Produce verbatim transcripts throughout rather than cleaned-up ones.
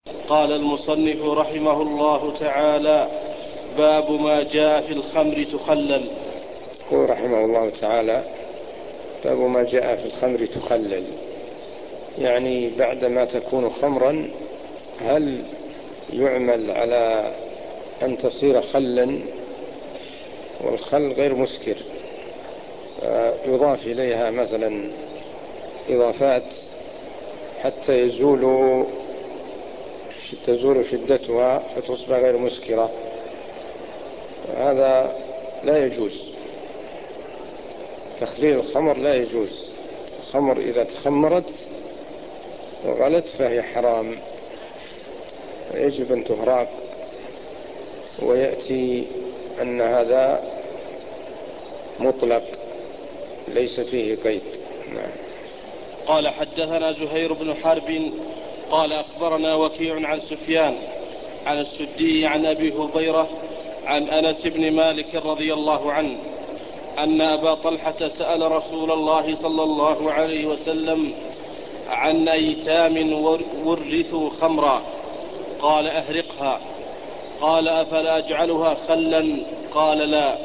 قال المصنف رحمه الله تعالى: باب ما جاء في الخمر تخلل. يقول رحمه الله تعالى: باب ما جاء في الخمر تخلل، يعني بعدما تكون خمرا هل يعمل على أن تصير خلا؟ والخل غير مسكر، يضاف إليها مثلا إضافات حتى يزول تزول شدتها فتصبح غير مسكرة، هذا لا يجوز. تخليل الخمر لا يجوز. الخمر إذا تخمرت وغلت فهي حرام، يجب أن تهراق، ويأتي أن هذا مطلق ليس فيه قيد. نعم. قال: حدثنا زهير بن حرب قال أخبرنا وكيع عن سفيان عن السدي عن أبي هريرة عن أنس بن مالك رضي الله عنه أن أبا طلحة سأل رسول الله صلى الله عليه وسلم عن أيتام ورثوا خمرا، قال: أهرقها. قال: أفلا أجعلها خلا؟ قال: لا.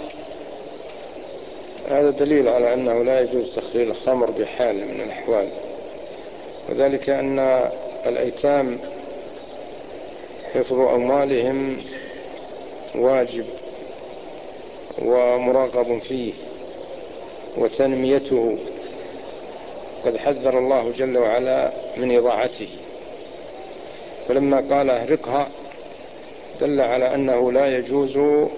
هذا دليل على أنه لا يجوز تخليل الخمر بحال من الأحوال، وذلك أن الأيتام حفظ أموالهم واجب ومرغب فيه، وتنميته قد حذر الله جل وعلا من إضاعته، فلما قال أهرقها دل على أنه لا يجوز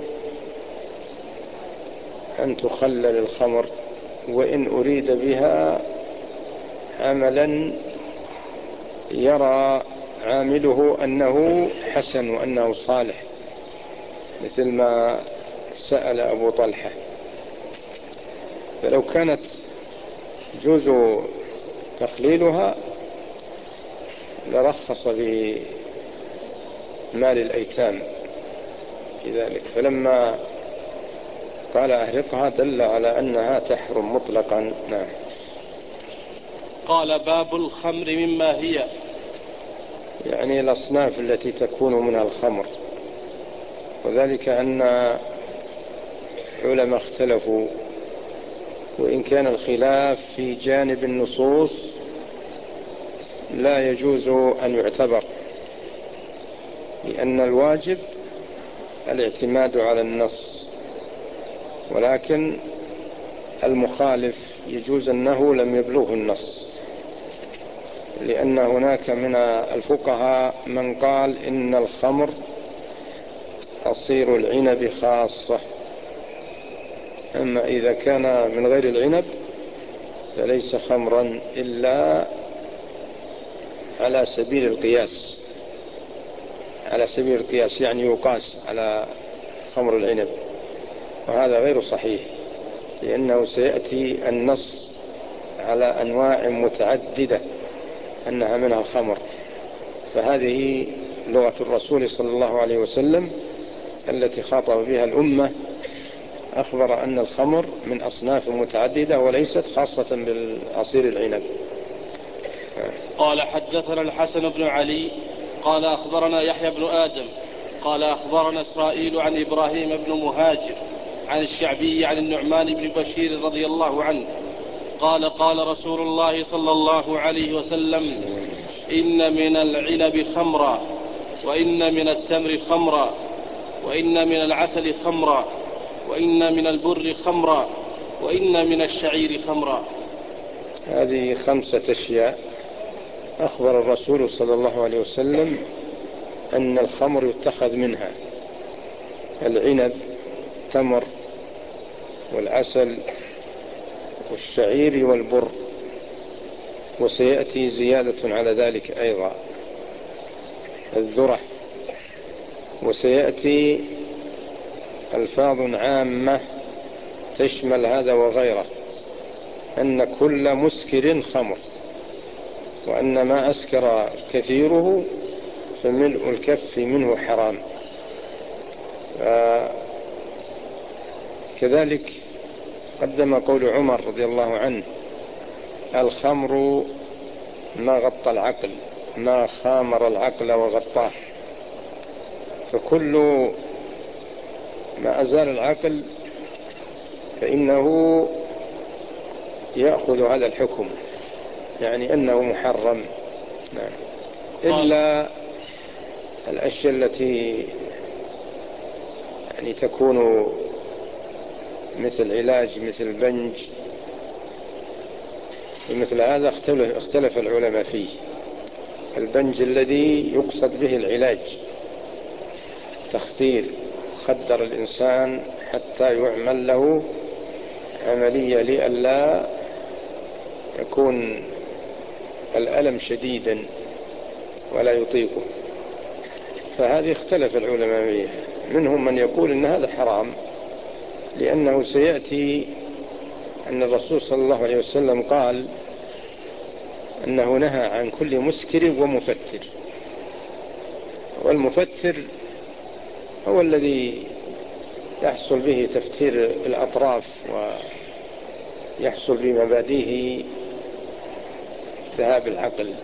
أن تخلل الخمر، وإن أريد بها عملا يرى عامله أنه حسن وأنه صالح، مثل ما سأل أبو طلحة. فلو كانت جوز تخليلها لرخص بمال الأيتام في ذلك، فلما قال أهرقها دل على أنها تحرم مطلقا. نعم. قال: باب الخمر مما هي، يعني الأصناف التي تكون منها الخمر، وذلك أن علماء اختلفوا، وإن كان الخلاف في جانب النصوص لا يجوز أن يعتبر، لأن الواجب الاعتماد على النص، ولكن المخالف يجوز أنه لم يبلغه النص، لأن هناك من الفقهاء من قال إن الخمر عصير العنب خاصة، أما إذا كان من غير العنب فليس خمرا إلا على سبيل القياس، على سبيل القياس يعني يقاس على خمر العنب، وهذا غير صحيح، لأنه سيأتي النص على أنواع متعددة أنها منها الخمر، فهذه لغة الرسول صلى الله عليه وسلم التي خاطب بها الأمة، أخبر أن الخمر من أصناف متعددة وليست خاصة بالعصير العنب. قال: حدثنا الحسن بن علي قال أخبرنا يحيى بن آدم قال أخبرنا إسرائيل عن إبراهيم بن مهاجر عن الشعبي عن النعمان بن بشير رضي الله عنه قال: قال رسول الله صلى الله عليه وسلم: إن من العنب خمرا، وإن من التمر خمرا، وإن من العسل خمرا، وإن من البر خمرا، وإن من الشعير خمرا. هذه خمسة أشياء أخبر الرسول صلى الله عليه وسلم أن الخمر يتخذ منها: العنب، التمر، والعسل، والشعير، والبر، وسيأتي زيادة على ذلك أيضا الذرة، وسيأتي ألفاظ عامة تشمل هذا وغيره، أن كل مسكر خمر، وأن ما أسكر كثيره فملء الكف منه حرام. كذلك قدم قول عمر رضي الله عنه: الخمر ما غطى العقل ما خامر العقل وغطاه. فكل ما أزال العقل فإنه يأخذ على الحكم، يعني أنه محرم. نعم. إلا الأشياء التي يعني تكون مثل علاج، مثل بنج، مثل هذا اختلف, اختلف العلماء فيه. البنج الذي يقصد به العلاج، تخدير، خدر الإنسان حتى يعمل له عملية لئلا يكون الألم شديدا ولا يطيقه. فهذه اختلف العلماء فيه، منهم من يقول إن هذا حرام، لأنه سيأتي أن الرسول صلى الله عليه وسلم قال أنه نهى عن كل مسكر ومفتر، والمفتر هو الذي يحصل به تفتير الأطراف ويحصل بمبادئه ذهاب العقل.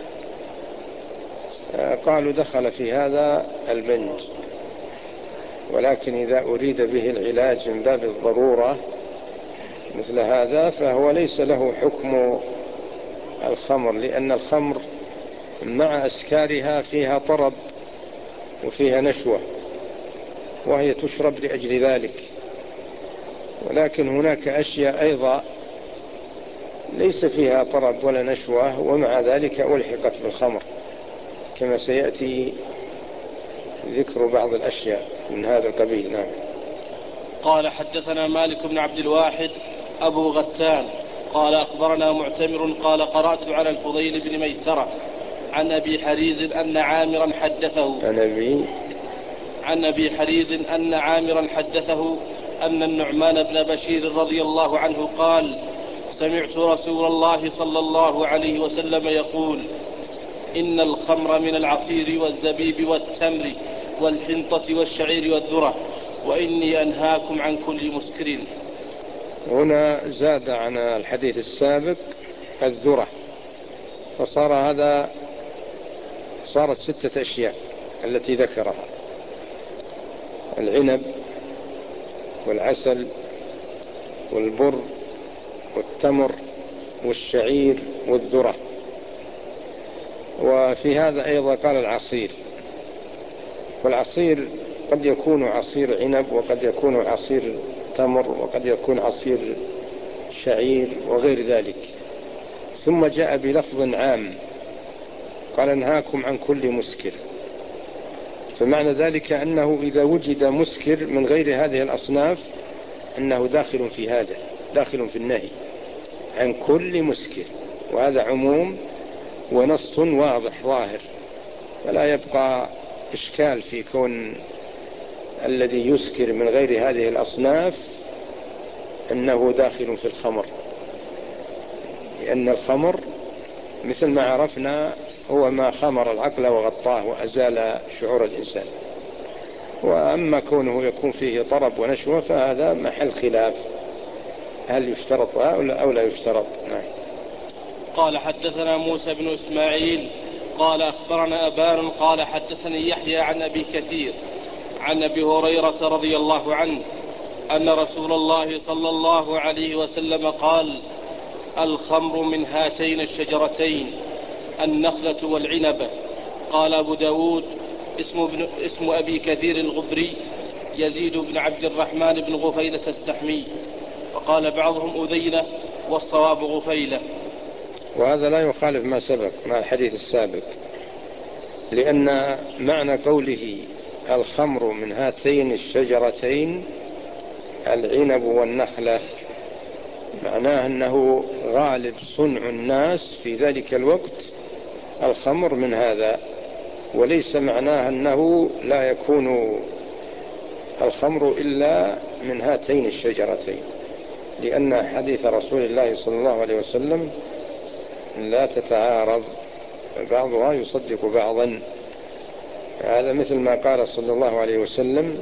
قالوا دخل في هذا البنج، ولكن إذا أريد به العلاج من باب الضرورة مثل هذا فهو ليس له حكم الخمر، لأن الخمر مع أسكارها فيها طرب وفيها نشوة، وهي تشرب لأجل ذلك. ولكن هناك أشياء أيضا ليس فيها طرب ولا نشوة ومع ذلك ألحقت بالخمر، كما سيأتي ذكر بعض الأشياء من هذا القبيل. نعم. قال حدثنا مالك بن عبد الواحد أبو غسان قال أخبرنا معتمر قال قرأت على الفضيل بن ميسرة عن أبي حريز أن عامرا حدثه عن أبي عن أبي حريز أن عامرا حدثه أن النعمان بن بشير رضي الله عنه قال سمعت رسول الله صلى الله عليه وسلم يقول إن الخمر من العصير والزبيب والتمر والحنطة والشعير والذرة وإني أنهاكم عن كل مسكر. هنا زاد عن الحديث السابق الذرة، فصار هذا صارت ستة أشياء التي ذكرها: العنب والعسل والبر والتمر والشعير والذرة. وفي هذا أيضا قال العصير، والعصير قد يكون عصير عنب وقد يكون عصير تمر وقد يكون عصير شعير وغير ذلك. ثم جاء بلفظ عام قال انهاكم عن كل مسكر، فمعنى ذلك أنه إذا وجد مسكر من غير هذه الأصناف أنه داخل في هذا، داخل في النهي عن كل مسكر، وهذا عموم ونص واضح ظاهر، فلا يبقى إشكال في كون الذي يسكر من غير هذه الأصناف أنه داخل في الخمر، لأن الخمر مثل ما عرفنا هو ما خمر العقل وغطاه وأزال شعور الإنسان. وأما كونه يكون فيه طرب ونشوة فهذا محل خلاف، هل يشترط أو لا يشترط. نعم. قال حدثنا موسى بن إسماعيل قال أخبرنا أبان قال حدثني يحيى عن أبي كثير عن أبي هريرة رضي الله عنه أن رسول الله صلى الله عليه وسلم قال الخمر من هاتين الشجرتين النخلة والعنبة. قال أبو داود اسم, ابن اسم أبي كثير الغبري يزيد بن عبد الرحمن بن غفيلة السحمي، وقال بعضهم أذينة والصواب غفيلة. وهذا لا يخالف ما سبق مع الحديث السابق، لأن معنى قوله الخمر من هاتين الشجرتين العنب والنخلة معناه أنه غالب صنع الناس في ذلك الوقت الخمر من هذا، وليس معناه أنه لا يكون الخمر إلا من هاتين الشجرتين، لأن حديث رسول الله صلى الله عليه وسلم لا تتعارض، بعضها يصدق بعضا. هذا مثل ما قال صلى الله عليه وسلم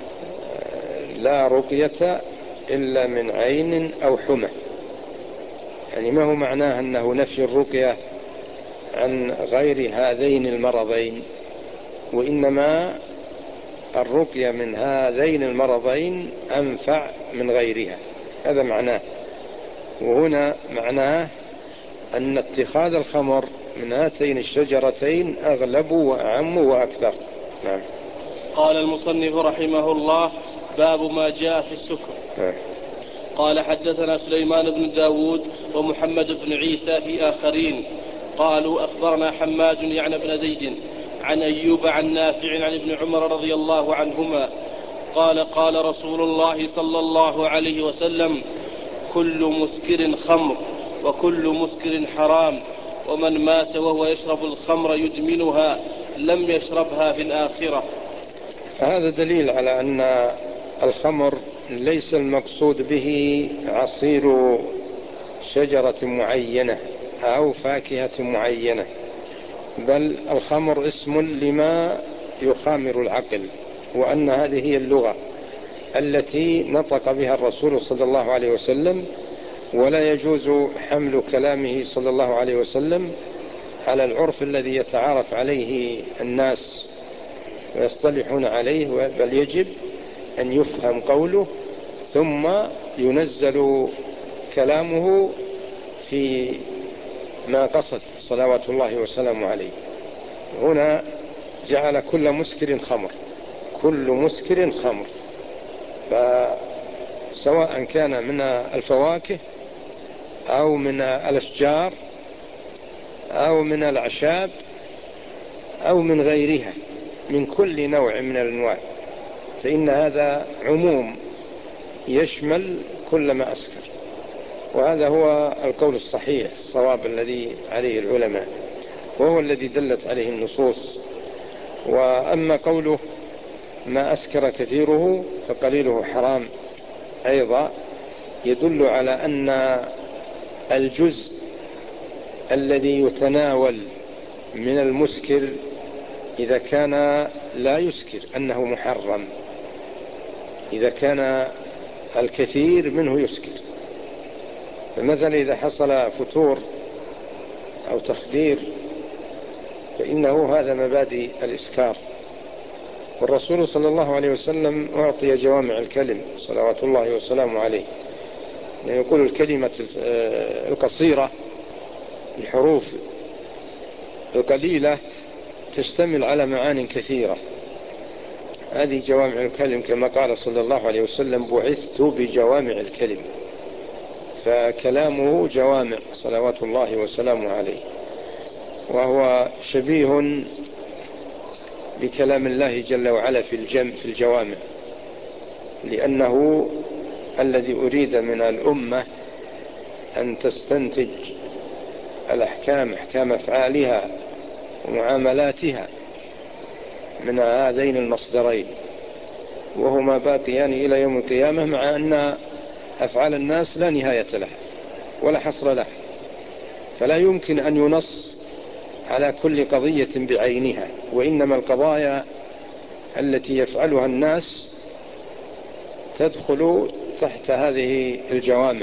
لا رقية إلا من عين أو حمى، يعني ما هو معناه أنه نفي الرقية عن غير هذين المرضين، وإنما الرقية من هذين المرضين أنفع من غيرها، هذا معناه. وهنا معناه أن اتخاذ الخمر من هاتين الشجرتين أغلب وأعم وأكثر. نعم. قال المصنف رحمه الله: باب ما جاء في السكر. نعم. قال حدثنا سليمان بن داود ومحمد بن عيسى في آخرين قالوا أخبرنا حماد يعني بن زيد عن أيوب عن نافع عن ابن عمر رضي الله عنهما قال قال رسول الله صلى الله عليه وسلم: كل مسكر خمر وكل مسكر حرام، ومن مات وهو يشرب الخمر يدمنها لم يشربها في الآخرة. هذا دليل على أن الخمر ليس المقصود به عصير شجرة معينة أو فاكهة معينة، بل الخمر اسم لما يخامر العقل، وأن هذه هي اللغة التي نطق بها الرسول صلى الله عليه وسلم، ولا يجوز حمل كلامه صلى الله عليه وسلم على العرف الذي يتعارف عليه الناس ويصطلحون عليه، بل يجب أن يفهم قوله ثم ينزل كلامه في ما قصد صلوات الله وسلامه عليه. هنا جعل كل مسكر خمر، كل مسكر خمر، فسواء كان من الفواكه أو من الأشجار أو من الأعشاب أو من غيرها، من كل نوع من الأنواع، فإن هذا عموم يشمل كل ما أسكر. وهذا هو القول الصحيح الصواب الذي عليه العلماء، وهو الذي دلت عليه النصوص. وأما قوله ما أسكر كثيره فقليله حرام أيضا يدل على أن الجزء الذي يتناول من المسكر إذا كان لا يسكر أنه محرم، إذا كان الكثير منه يسكر. فمثلا إذا حصل فتور أو تخدير فإنه هذا مبادئ الإسكار. والرسول صلى الله عليه وسلم أعطي جوامع الكلم صلوات الله وسلامه عليه، يعني يقول الكلمة القصيرة الحروف القليلة تشتمل على معان كثيرة، هذه جوامع الكلم، كما قال صلى الله عليه وسلم: بعثت بجوامع الكلم. فكلامه جوامع صلوات الله وسلامه عليه، وهو شبيه بكلام الله جل وعلا في الجمع في الجوامع، لأنه الذي أريد من الأمة أن تستنتج الأحكام، أحكام أفعالها ومعاملاتها من هذين المصدرين، وهما باقيان إلى يوم القيامة، مع أن أفعال الناس لا نهاية لها ولا حصر لها، فلا يمكن أن ينص على كل قضية بعينها، وإنما القضايا التي يفعلها الناس تدخل تحت هذه الجوامع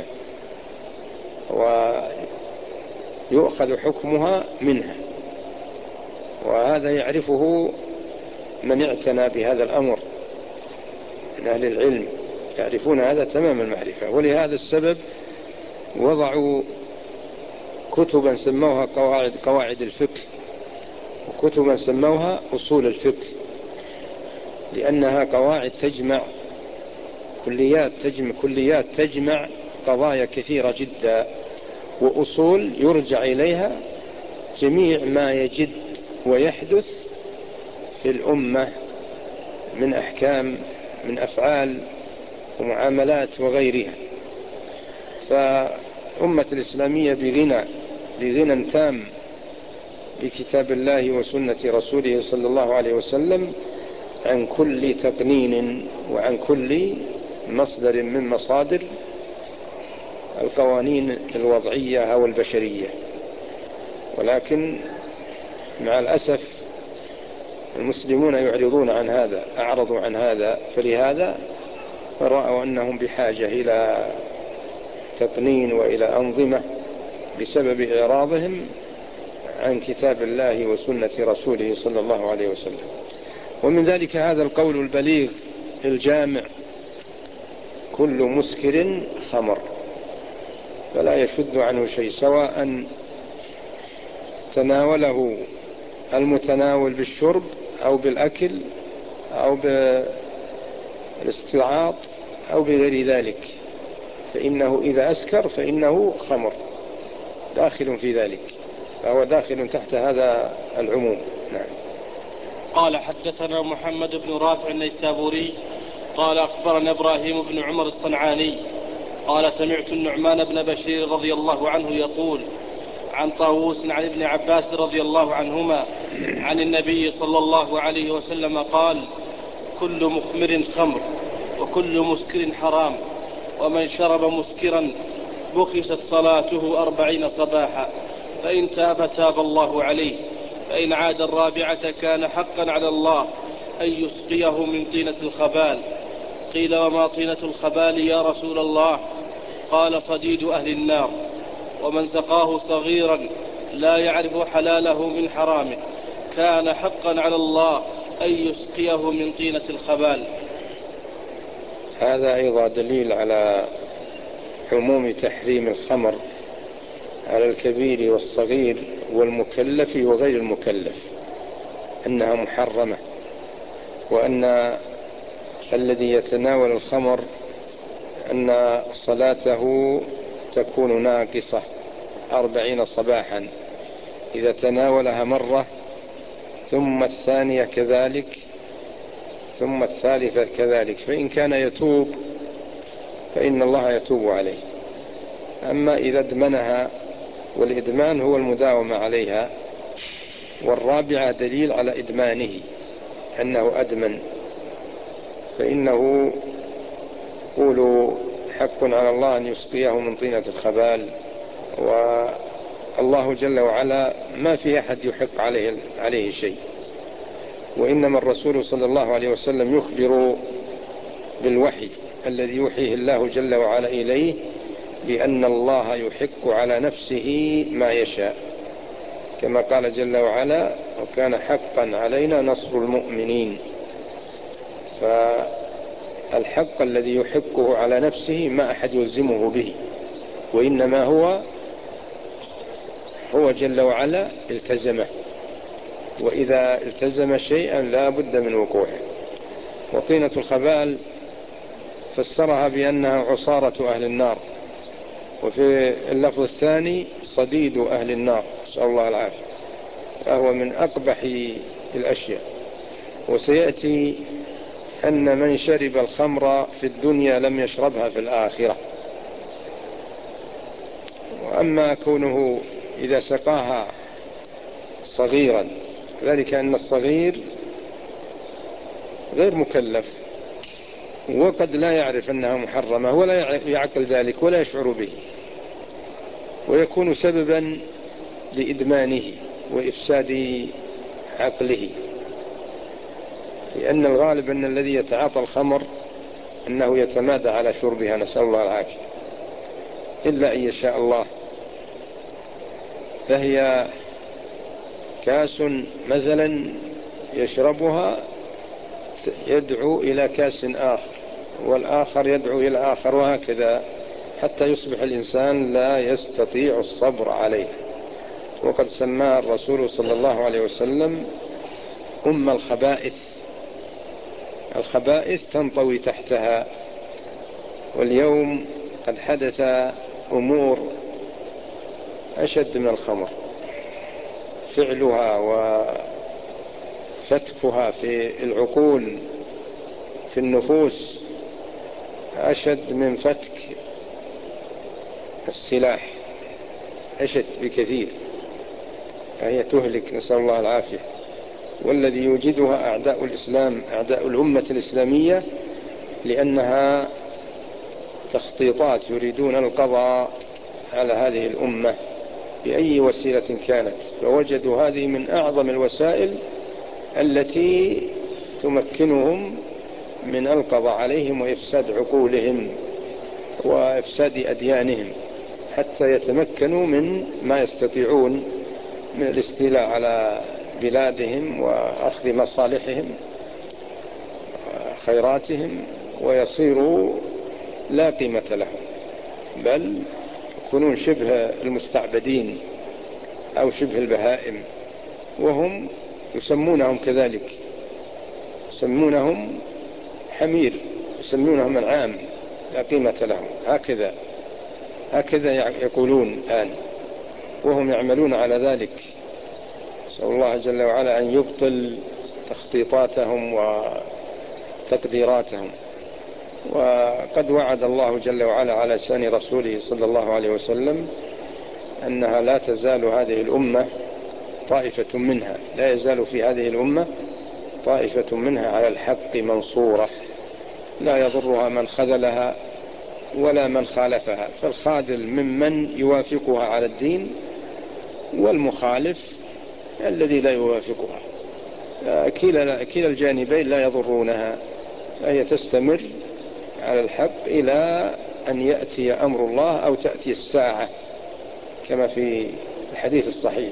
ويؤخذ حكمها منها. وهذا يعرفه من اعتنى بهذا الأمر من أهل العلم، يعرفون هذا تمام المعرفة. ولهذا السبب وضعوا كتبا سموها قواعد قواعد الفقه، وكتبا سموها أصول الفقه، لأنها قواعد تجمع كليات تجمع كليات تجمع قضايا كثيرة جدا، وأصول يرجع إليها جميع ما يجد ويحدث في الأمة من أحكام، من أفعال ومعاملات وغيرها. فأمة الإسلامية بغنى بغنى تام بكتاب الله وسنة رسوله صلى الله عليه وسلم عن كل تقنين وعن كل مصدر من مصادر القوانين الوضعية أو البشرية. ولكن مع الأسف المسلمون يعرضون عن هذا، أعرضوا عن هذا، فلهذا رأوا أنهم بحاجة إلى تقنين وإلى أنظمة بسبب إعراضهم عن كتاب الله وسنة رسوله صلى الله عليه وسلم. ومن ذلك هذا القول البليغ الجامع: كل مسكر خمر، فلا يشد عنه شيء، سواء تناوله المتناول بالشرب أو بالأكل أو بالاستلعاط أو بغير ذلك، فإنه إذا أسكر فإنه خمر داخل في ذلك، فهو داخل تحت هذا العموم. نعم. قال حدثنا محمد بن رافع النيسابوري قال أخبرنا إبراهيم بن عمر الصنعاني قال سمعت النعمان بن بشير رضي الله عنه يقول عن طاووس عن ابن عباس رضي الله عنهما عن النبي صلى الله عليه وسلم قال: كل مخمر خمر وكل مسكر حرام، ومن شرب مسكرا بخست صلاته أربعين صباحا، فإن تاب تاب الله عليه، فإن عاد الرابعة كان حقا على الله أن يسقيه من طينة الخبال. قيل: وما طينة الخبال يا رسول الله؟ قال: صديد أهل النار. ومن سقاه صغيرا لا يعرف حلاله من حرامه كان حقا على الله أن يسقيه من طينة الخبال. هذا أيضا دليل على عموم تحريم الخمر على الكبير والصغير والمكلف وغير المكلف، أنها محرمة، وأن الذي يتناول الخمر أن صلاته تكون ناقصة أربعين صباحا إذا تناولها مرة، ثم الثانية كذلك، ثم الثالثة كذلك، فإن كان يتوب فإن الله يتوب عليه. أما إذا ادمنها، والإدمان هو المداومة عليها، والرابعة دليل على إدمانه أنه أدمن، فإنه يقول حق على الله أن يسقيه من طينة الخبال، والله جل وعلا ما في أحد يحق عليه, عليه شيء، وإنما الرسول صلى الله عليه وسلم يخبر بالوحي الذي يوحيه الله جل وعلا إليه بأن الله يحق على نفسه ما يشاء، كما قال جل وعلا: وكان حقا علينا نصر المؤمنين. فالحق الذي يحقه على نفسه ما أحد يلزمه به، وإنما هو هو جل وعلا التزمه، وإذا التزم شيئا لا بد من وقوعه. وطينة الخبال فسرها بأنها عصارة أهل النار، وفي اللفظ الثاني صديد أهل النار، نسأل الله العافية، فهو من أقبح الأشياء. وسيأتي أن من شرب الخمر في الدنيا لم يشربها في الآخرة. وأما كونه إذا سقاها صغيرا، ذلك أن الصغير غير مكلف، وقد لا يعرف أنها محرمة ولا يعقل ذلك ولا يشعر به، ويكون سببا لإدمانه وإفساد عقله، لأن الغالب أن الذي يتعاطى الخمر أنه يتمادى على شربها، نسأل الله العافية، إلا أن يشاء الله. فهي كاس مثلا يشربها يدعو إلى كاس آخر، والآخر يدعو إلى آخر، وهكذا حتى يصبح الإنسان لا يستطيع الصبر عليه. وقد سماها الرسول صلى الله عليه وسلم أم الخبائث، الخبائث تنطوي تحتها. واليوم قد حدث أمور أشد من الخمر، فعلها وفتكها في العقول في النفوس أشد من فتك السلاح، أشد بكثير، هي تهلك، نسأل الله العافية. والذي يوجدها أعداء الإسلام، أعداء الأمة الإسلامية، لأنها تخطيطات يريدون القضاء على هذه الأمة بأي وسيلة كانت، فوجدوا هذه من أعظم الوسائل التي تمكنهم من القضاء عليهم وإفساد عقولهم وإفساد أديانهم، حتى يتمكنوا من ما يستطيعون من الاستيلاء على بلادهم وأخذ مصالحهم خيراتهم، ويصيروا لا قيمة لهم، بل يكونون شبه المستعبدين أو شبه البهائم، وهم يسمونهم كذلك، يسمونهم حمير، يسمونهم أنعام لا قيمة لهم. هكذا هكذا يقولون الآن، وهم يعملون على ذلك. نسأل الله جل وعلا أن يبطل تخطيطاتهم وتقديراتهم. وقد وعد الله جل وعلا على لسان رسوله صلى الله عليه وسلم أنها لا تزال هذه الأمة طائفة منها، لا يزال في هذه الأمة طائفة منها على الحق منصورة، لا يضرها من خذلها ولا من خالفها، فالخاذل ممن يوافقها على الدين، والمخالف الذي لا يوافقها. كلا كلا الجانبين لا يضرونها، فهي تستمر على الحق إلى أن يأتي أمر الله أو تأتي الساعة كما في الحديث الصحيح.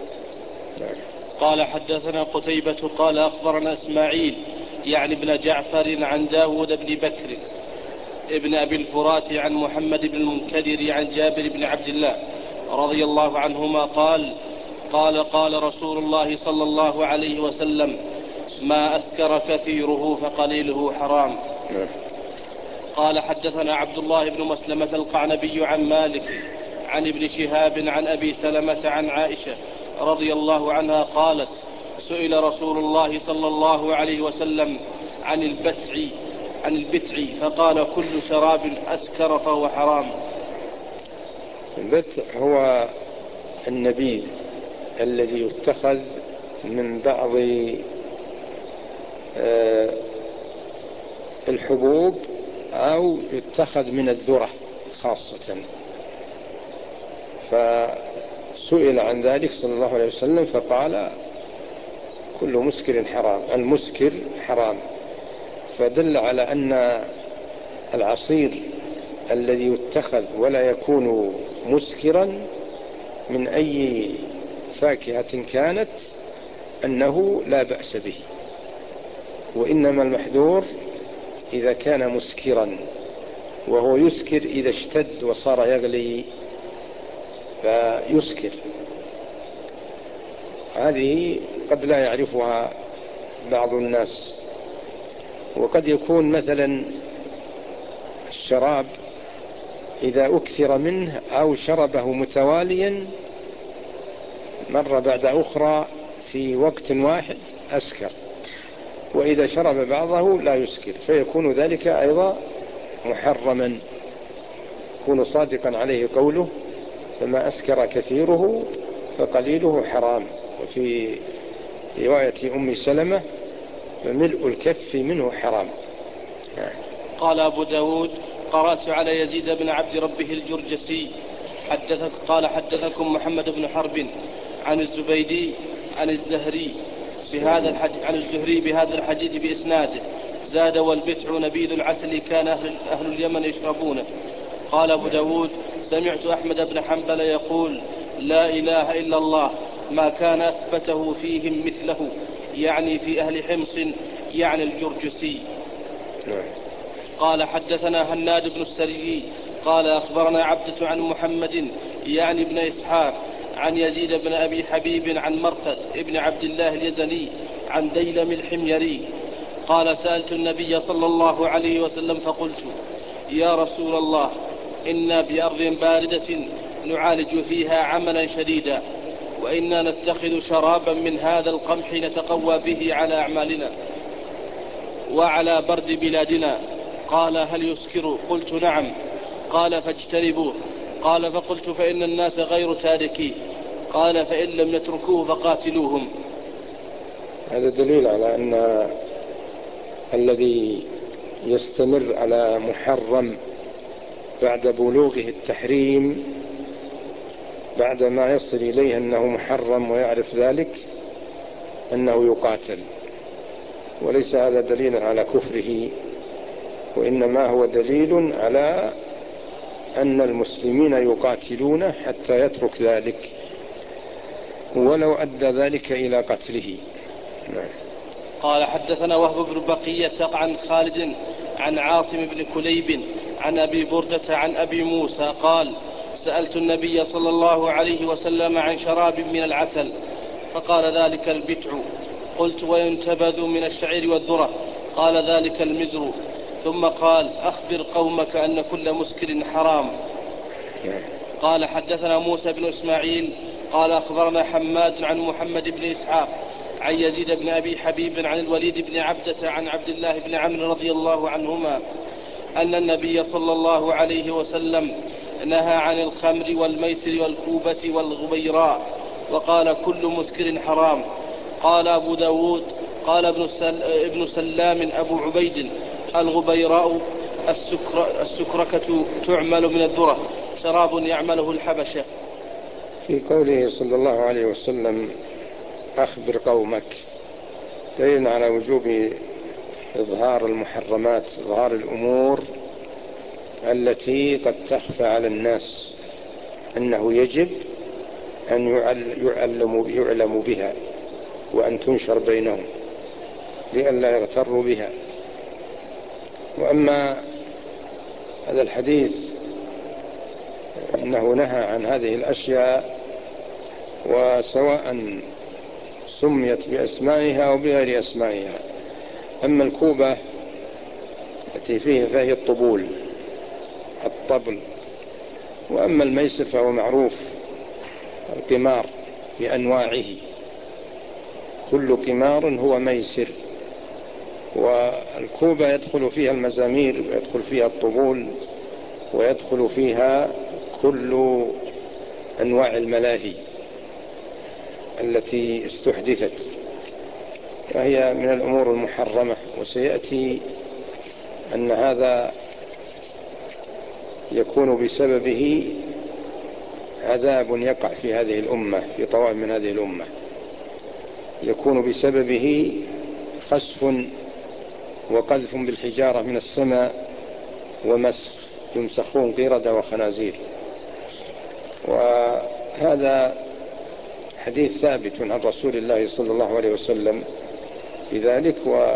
قال حدثنا قتيبة قال أخبرنا إسماعيل يعني ابن جعفر عن داود بن بكر ابن أبي الفرات عن محمد بن المنكدر عن جابر بن عبد الله رضي الله عنهما قال قال قال رسول الله صلى الله عليه وسلم: ما أسكر كثيره فقليله حرام. قال حدثنا عبد الله بن مسلمة القعنبي عن مالك عن ابن شهاب عن أبي سلمة عن عائشة رضي الله عنها قالت: سئل رسول الله صلى الله عليه وسلم عن البتع عن البتع فقال: كل شراب أسكر فهو حرام. البتع هو النبيذ الذي يتخذ من بعض الحبوب أو يتخذ من الذرة خاصة. فسئل عن ذلك صلى الله عليه وسلم فقال: كل مسكر حرام، المسكر حرام. فدل على أن العصير الذي يتخذ ولا يكون مسكرا من أي فاكهة كانت أنه لا بأس به، وإنما المحذور إذا كان مسكرا، وهو يسكر إذا اشتد وصار يغلي فيسكر. هذه قد لا يعرفها بعض الناس. وقد يكون مثلا الشراب إذا أكثر منه أو شربه متواليا مرة بعد أخرى في وقت واحد أسكر، وإذا شرب بعضه لا يسكر، فيكون ذلك أيضا محرما، يكون صادقا عليه قوله: فما أسكر كثيره فقليله حرام. وفي رواية أم سلمة: فملء الكف منه حرام. قال أبو داود: قرأت على يزيد بن عبد ربه الجرجسي حدثك قال حدثكم محمد بن حرب عن الزبيدي عن الزهري بهذا الحديث عن الزهري بهذا الحديث بإسناده: زاد: والبتع نبيذ العسل كان أهل, أهل اليمن يشربونه. قال أبو داود: سمعت أحمد بن حنبل يقول: لا إله إلا الله، ما كان أثبته فيهم مثله، يعني في أهل حمص، يعني الجرجسي. قال حدثنا هناد بن السري قال أخبرنا عبدة عن محمد يعني ابن إسحاق عن يزيد بن أبي حبيب عن مرثد ابن عبد الله اليزني عن ديلم الحميري قال: سألت النبي صلى الله عليه وسلم فقلت: يا رسول الله، إنا بأرض باردة نعالج فيها عملا شديدا، وإنا نتخذ شرابا من هذا القمح نتقوى به على أعمالنا وعلى برد بلادنا. قال: هل يسكر؟ قلت: نعم. قال: فاجتنبوه. قال: فقلت: فإن الناس غير تاركيه. قال: فإن لم يتركوه فقاتلوهم. هذا دليل على أن الذي يستمر على محرم بعد بلوغه التحريم، بعد ما يصل إليه أنه محرم ويعرف ذلك، أنه يقاتل. وليس هذا دليل على كفره، وإنما هو دليل على أن المسلمين يقاتلون حتى يترك ذلك. ولو أدى ذلك إلى قتله. نعم. قال حدثنا وهب بن بقية عن خالد عن عاصم بن كليب عن أبي بردة عن أبي موسى قال سألت النبي صلى الله عليه وسلم عن شراب من العسل فقال ذلك البتع. قلت وينتبذ من الشعير والذرة؟ قال ذلك المزر. ثم قال أخبر قومك أن كل مسكر حرام. قال حدثنا موسى بن إسماعيل قال أخبرنا حماد عن محمد بن إسحاق عن يزيد بن أبي حبيب عن الوليد بن عبدة عن عبد الله بن عمرو رضي الله عنهما أن النبي صلى الله عليه وسلم نهى عن الخمر والميسر والكوبة والغبيراء وقال كل مسكر حرام. قال أبو داود قال ابن, سل... ابن سلام أبو عبيد الغبيراء السكر... السكركة تعمل من الذرة شراب يعمله الحبشة. في قوله صلى الله عليه وسلم أخبر قومك دليل على وجوب إظهار المحرمات، إظهار الأمور التي قد تخفى على الناس، أنه يجب أن يعلم, يعلم بها وأن تنشر بينهم لئلا يغتروا بها. وأما هذا الحديث أنه نهى عن هذه الأشياء وسواء سميت بأسمائها أو بغير أسمائها. أما الكوبة التي فيه فهي الطبول الطبل، وأما الميسر فهو معروف القمار بأنواعه، كل قمار هو ميسر. والكوبة يدخل فيها المزامير ويدخل فيها الطبول ويدخل فيها كل أنواع الملاهي التي استحدثت، وهي من الأمور المحرمة. وسيأتي أن هذا يكون بسببه عذاب يقع في هذه الأمة، في طوائف من هذه الأمة يكون بسببه خسف وقذف بالحجارة من السماء ومسخ، يمسخون قردة وخنازير. وهذا حديث ثابت عن رسول الله صلى الله عليه وسلم بذلك،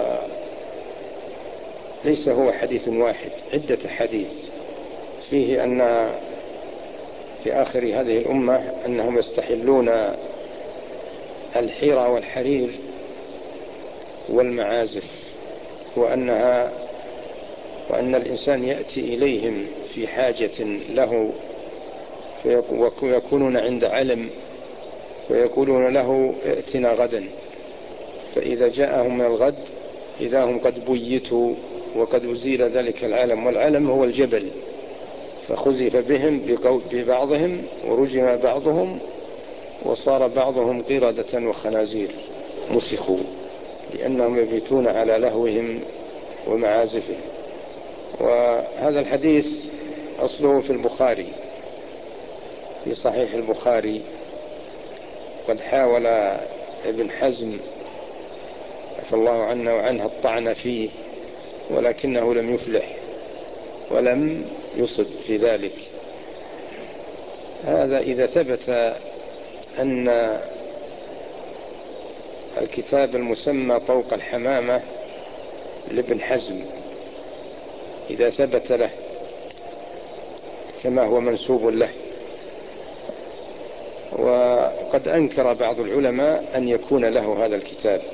وليس هو حديث واحد، عدة حديث فيه أن في آخر هذه الأمة أنهم يستحلون الحيرة والحرير والمعازف، وأنها وأن الإنسان يأتي إليهم في حاجة له ويكونون عند علم ويقولون له ائتنا غدا، فإذا جاءهم من الغد إذا هم قد بيتوا وقد أزيل ذلك العلم، والعلم هو الجبل، فخزف بهم ببعضهم ورجم بعضهم وصار بعضهم قردة وخنازير مسخوا، لأنهم يبيتون على لهوهم ومعازفهم. وهذا الحديث أصله في البخاري، في صحيح البخاري. قد حاول ابن حزم عفى الله عنه وعنه الطعن فيه، ولكنه لم يفلح ولم يصب في ذلك. هذا إذا ثبت أن الكتاب المسمى طوق الحمامة لابن حزم إذا ثبت له كما هو منسوب له. وقد أنكر بعض العلماء أن يكون له هذا الكتاب،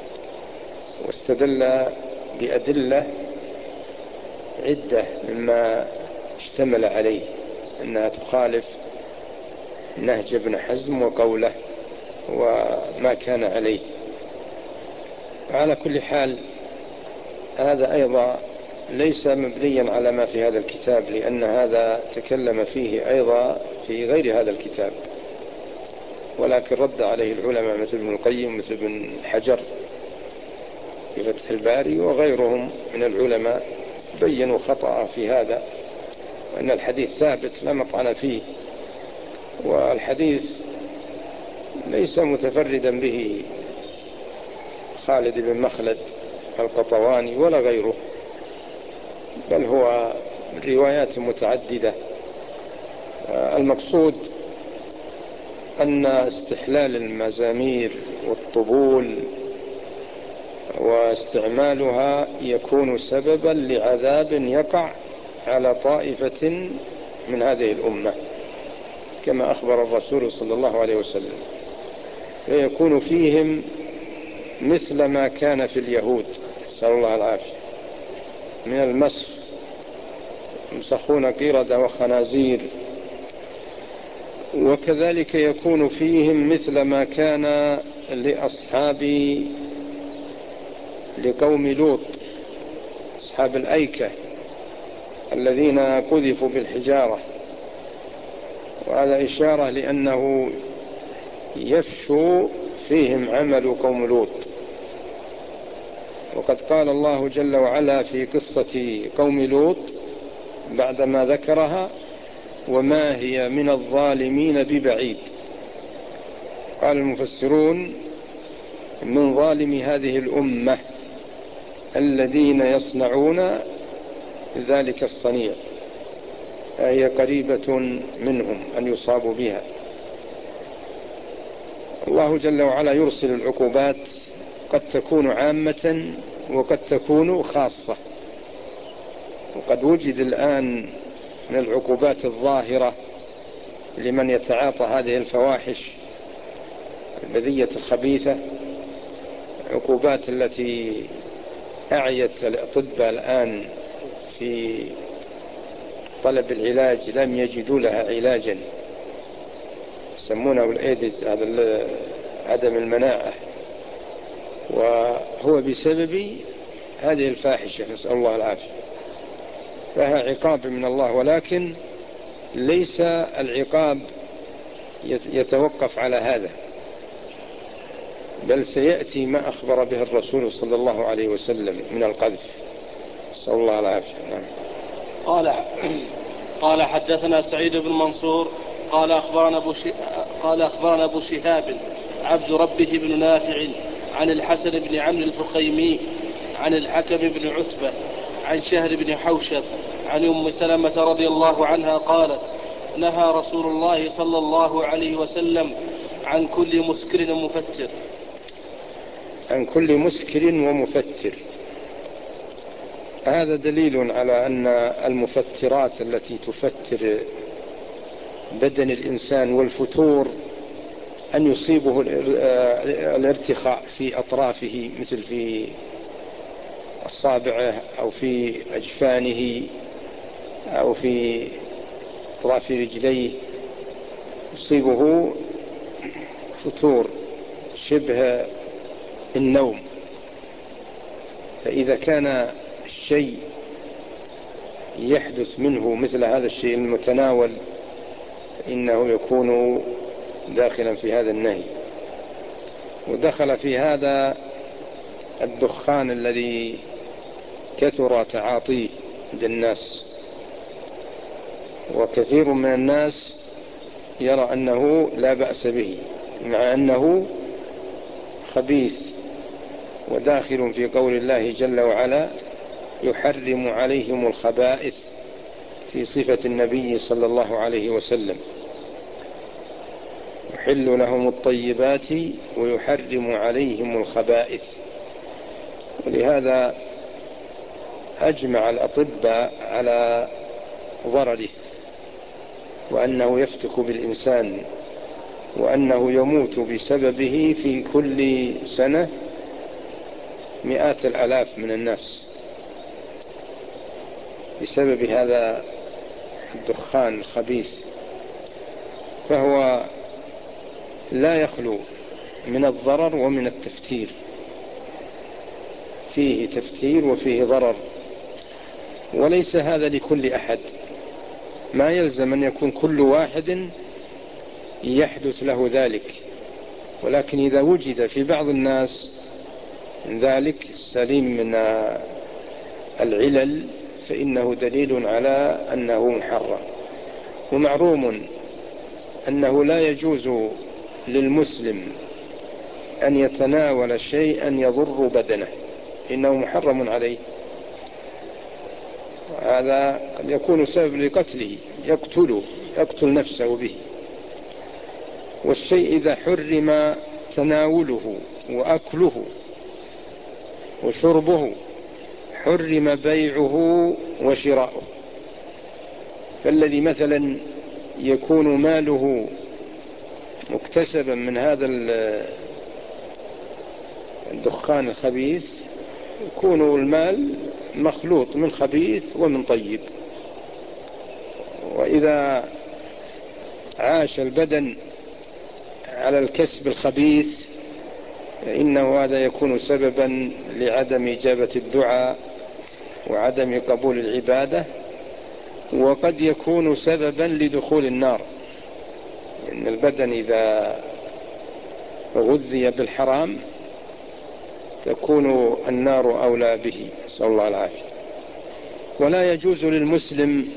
واستدل بأدلة عدة مما اشتمل عليه أنها تخالف نهج ابن حزم وقوله وما كان عليه. على كل حال هذا أيضا ليس مبنيا على ما في هذا الكتاب، لأن هذا تكلم فيه أيضا في غير هذا الكتاب، ولكن رد عليه العلماء مثل ابن القيم مثل ابن حجر في فتح الباري وغيرهم من العلماء بينوا خطأ في هذا، وأن الحديث ثابت لا مطعن فيه، والحديث ليس متفردا به خالد بن مخلد القطواني ولا غيره، بل هو روايات متعددة. المقصود أن استحلال المزامير والطبول واستعمالها يكون سببا لعذاب يقع على طائفة من هذه الأمة كما أخبر الرسول صلى الله عليه وسلم، فيكون فيهم مثل ما كان في اليهود نسأل الله العافية من المسخ، يمسخون قردة وخنازير، وكذلك يكون فيهم مثل ما كان لأصحاب لقوم لوط أصحاب الأيكة الذين قذفوا بالحجارة، وهذا إشارة لأنه يفشو فيهم عمل قوم لوط. وقد قال الله جل وعلا في قصة قوم لوط بعدما ذكرها: وما هي من الظالمين ببعيد. قال المفسرون: من ظالم هذه الأمة الذين يصنعون ذلك الصنيع، هي قريبة منهم أن يصابوا بها. الله جل وعلا يرسل العقوبات قد تكون عامة وقد تكون خاصة، وقد وجد الآن من العقوبات الظاهرة لمن يتعاطى هذه الفواحش البذية الخبيثة، عقوبات التي أعيت الأطباء الآن في طلب العلاج لم يجدوا لها علاجا، يسمونه الإيدز، هذا عدم المناعة، وهو بسبب هذه الفاحشة نسأل الله العافية. فهي عقاب من الله، ولكن ليس العقاب يتوقف على هذا، بل سيأتي ما أخبر به الرسول صلى الله عليه وسلم من القذف نسأل الله العافية. قال قال حدثنا سعيد بن منصور قال أخبرنا أبو, ش... قال أخبرنا أبو شهاب عبد ربه بن نافع عن الحسن بن عمرو الفخيمي عن الحكم بن عتبة عن شهر بن حوشب عن أم سلمة رضي الله عنها قالت: نهى رسول الله صلى الله عليه وسلم عن كل مسكر ومفتر. عن كل مسكر ومفتر، هذا دليل على أن المفترات التي تفتر بدن الإنسان والفتور أن يصيبه الارتخاء في أطرافه مثل في أصابعه أو في أجفانه أو في أطراف رجليه، يصيبه فتور شبه النوم. فإذا كان الشيء يحدث منه مثل هذا الشيء المتناول إنه يكون داخلا في هذا النهي. ودخل في هذا الدخان الذي كثر تعاطيه عند الناس، وكثير من الناس يرى أنه لا بأس به مع أنه خبيث، وداخل في قول الله جل وعلا: يحرم عليهم الخبائث، في صفة النبي صلى الله عليه وسلم، يحل لهم الطيبات ويحرم عليهم الخبائث. ولهذا أجمع الأطباء على ضرره، وأنه يفتك بالإنسان، وأنه يموت بسببه في كل سنة مئات الآلاف من الناس بسبب هذا الدخان الخبيث. فهو لا يخلو من الضرر ومن التفتير، فيه تفتير وفيه ضرر، وليس هذا لكل أحد، ما يلزم أن يكون كل واحد يحدث له ذلك، ولكن إذا وجد في بعض الناس ذلك سليم من العلل فإنه دليل على أنه محرم. ومعروم أنه لا يجوز للمسلم أن يتناول شيئا يضر بدنه، إنه محرم عليه، هذا قد يكون سبب لقتله، يقتله يقتل نفسه به. والشيء إذا حرم تناوله وأكله وشربه حرم بيعه وشراؤه. فالذي مثلا يكون ماله مكتسبا من هذا الدخان الخبيث يكون المال مخلوط من خبيث ومن طيب، وإذا عاش البدن على الكسب الخبيث فإنه هذا يكون سببا لعدم إجابة الدعاء وعدم قبول العبادة، وقد يكون سببا لدخول النار، لأن البدن إذا غذي بالحرام تكون النار أولى به، نسأل الله العافية. ولا يجوز للمسلم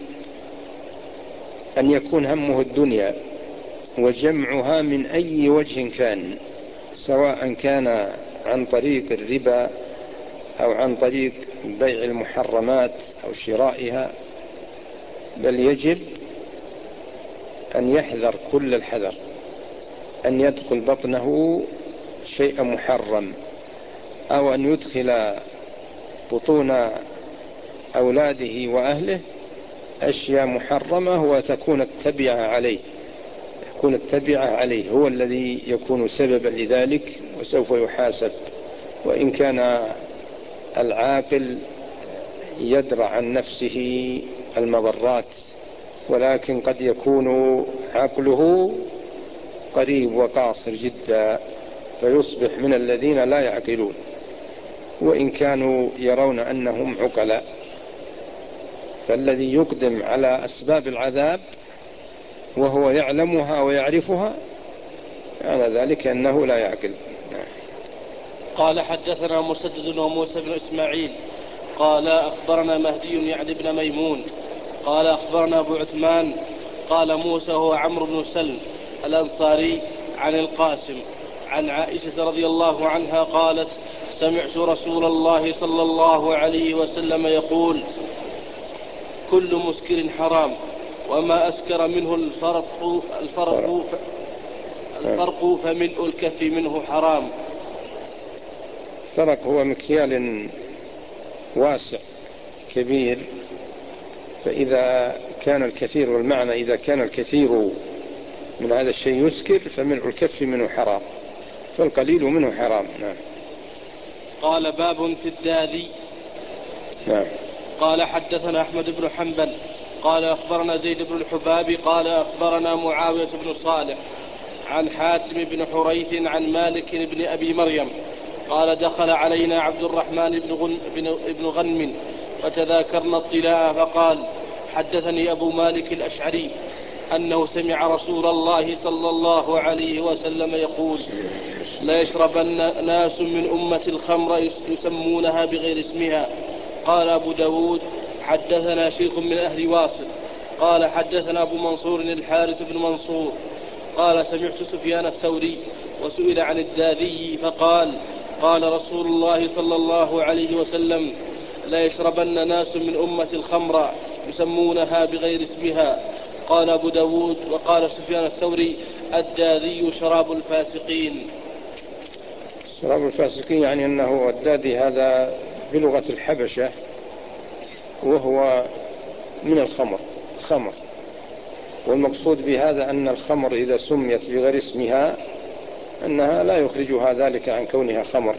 أن يكون همه الدنيا وجمعها من أي وجه كان، سواء كان عن طريق الربا أو عن طريق بيع المحرمات أو شرائها، بل يجب أن يحذر كل الحذر أن يدخل بطنه شيء محرم، أو أن يدخل بطون أولاده وأهله أشياء محرمة وتكون التبعة عليه يكون التبعة عليه هو الذي يكون سببا لذلك، وسوف يحاسب. وإن كان العاقل يدرع عن نفسه المضرات، ولكن قد يكون عقله قريب وقاصر جدا فيصبح من الذين لا يعقلون وإن كانوا يرون أنهم عقلاء. فالذي يقدم على أسباب العذاب وهو يعلمها ويعرفها على ذلك أنه لا يعقل. قال حدثنا مسدد وموسى بن إسماعيل قال أخبرنا مهدي يعني بن ميمون قال أخبرنا أبو عثمان قال موسى هو عمرو بن سلم الأنصاري عن القاسم عن عائشة رضي الله عنها قالت سمعت رسول الله صلى الله عليه وسلم يقول كل مسكر حرام وما أسكر منه الفرق, الفرق, الفرق فملء الكف منه حرام. الفرق هو مكيال واسع كبير، فإذا كان الكثير، والمعنى إذا كان الكثير من هذا الشيء يسكر فملء الكف منه حرام، فالقليل منه حرام. نعم. قال باب في الداذي. نعم. قال حدثنا أحمد بن حنبل قال أخبرنا زيد بن الحباب قال أخبرنا معاوية بن صالح عن حاتم بن حريث عن مالك بن أبي مريم قال دخل علينا عبد الرحمن بن, غن بن, بن غنم فتذاكرنا الطلاء فقال حدثني أبو مالك الأشعري أنه سمع رسول الله صلى الله عليه وسلم يقول لا يشربن ناس من أمة الخمر يسمونها بغير اسمها. قال أبو داود حدثنا شيخ من أهل واسط قال حدثنا أبو منصور الحارث بن منصور قال سمعت سفيان الثوري وسئل عن الداذي فقال قال رسول الله صلى الله عليه وسلم لا يشربن ناس من أمة الخمر يسمونها بغير اسمها. قال أبو داود وقال سفيان الثوري الداذي شراب الفاسقين. شراب الفاسقين يعني أنه الدادي هذا بلغة الحبشة وهو من الخمر خمر، والمقصود بهذا أن الخمر إذا سميت بغير اسمها أنها لا يخرجها ذلك عن كونها خمر،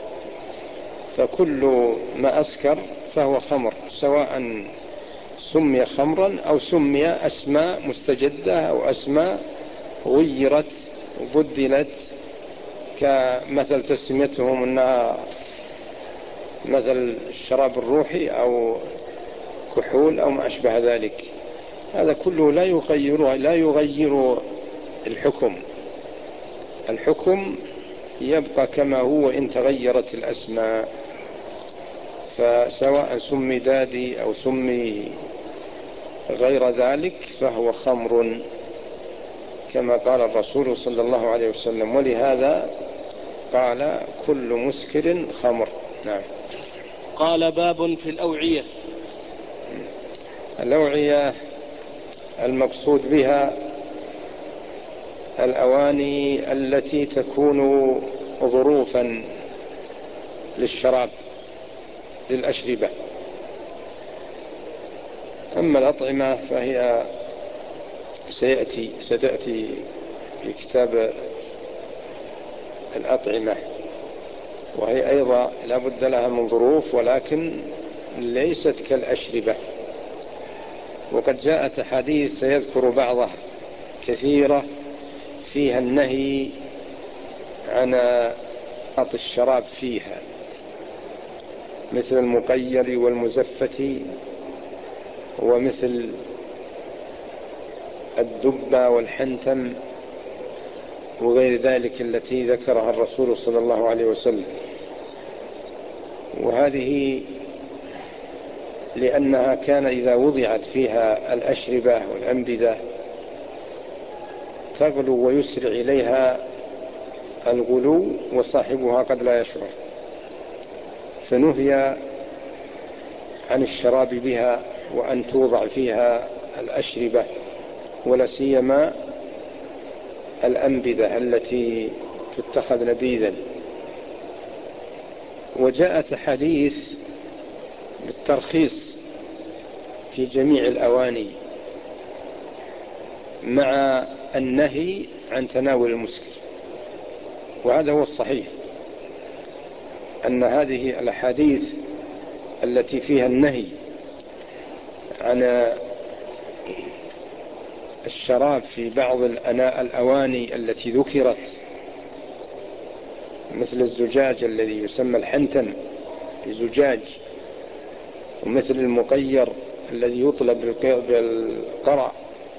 فكل ما أسكر فهو خمر، سواء سمي خمرا أو سمي أسماء مستجدة أو أسماء غيرت وبدلت، كمثل تسميتهم أنها مثل الشراب الروحي أو كحول أو ما أشبه ذلك. هذا كله لا يغير لا يغير الحكم الحكم يبقى كما هو إن تغيرت الأسماء، فسواء سمي دادي أو سمي غير ذلك فهو خمر كما قال الرسول صلى الله عليه وسلم، ولهذا قال كل مسكر خمر. نعم. قال باب في الأوعية. الأوعية المقصود بها الأواني التي تكون ظروفا للشراب للأشربة. أما الأطعمة فهي سيأتي ستأتي في كتاب الأطعمة، وهي أيضا لا بد لها من ظروف، ولكن ليست كالأشربة. وقد جاءت أحاديث سيذكر بعضها كثيرة فيها النهي عن عطش الشراب فيها، مثل المقير والمزفة، ومثل الدبة والحنتم وغير ذلك التي ذكرها الرسول صلى الله عليه وسلم. وهذه لأنها كان إذا وضعت فيها الأشربة والأنبذة تغلو ويسرع إليها الغلو، وصاحبها قد لا يشعر، فنهي عن الشراب بها وأن توضع فيها الأشربة، ولا سيما الأنبذة التي تتخذ نبيذا. وجاءت حديث بالترخيص في جميع الأواني مع النهي عن تناول المسكر، وهذا هو الصحيح، أن هذه الأحاديث التي فيها النهي عن الشراب في بعض الأواني التي ذكرت، مثل الزجاج الذي يسمى الحنتم بزجاج، ومثل المقير الذي يطلب بالقرع،